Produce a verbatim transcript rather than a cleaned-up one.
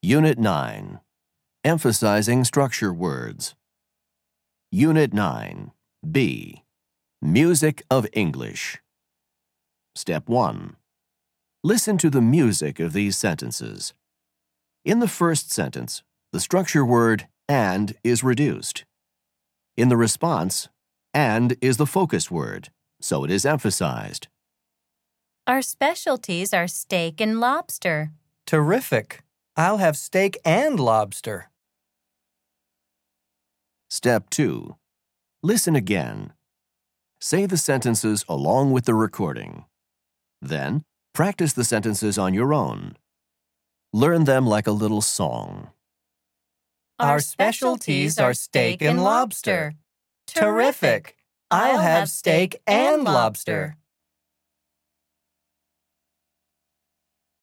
Unit nine. Emphasizing structure words. Unit nine. B. Music of English. Step one. Listen to the music of these sentences. In the first sentence, the structure word and is reduced. In the response, and is the focus word, so it is emphasized. Our specialties are steak and lobster. Terrific. I'll have steak and lobster. Step two. Listen again. Say the sentences along with the recording. Then, practice the sentences on your own. Learn them like a little song. Our specialties are steak and lobster. Terrific. I'll have steak and lobster.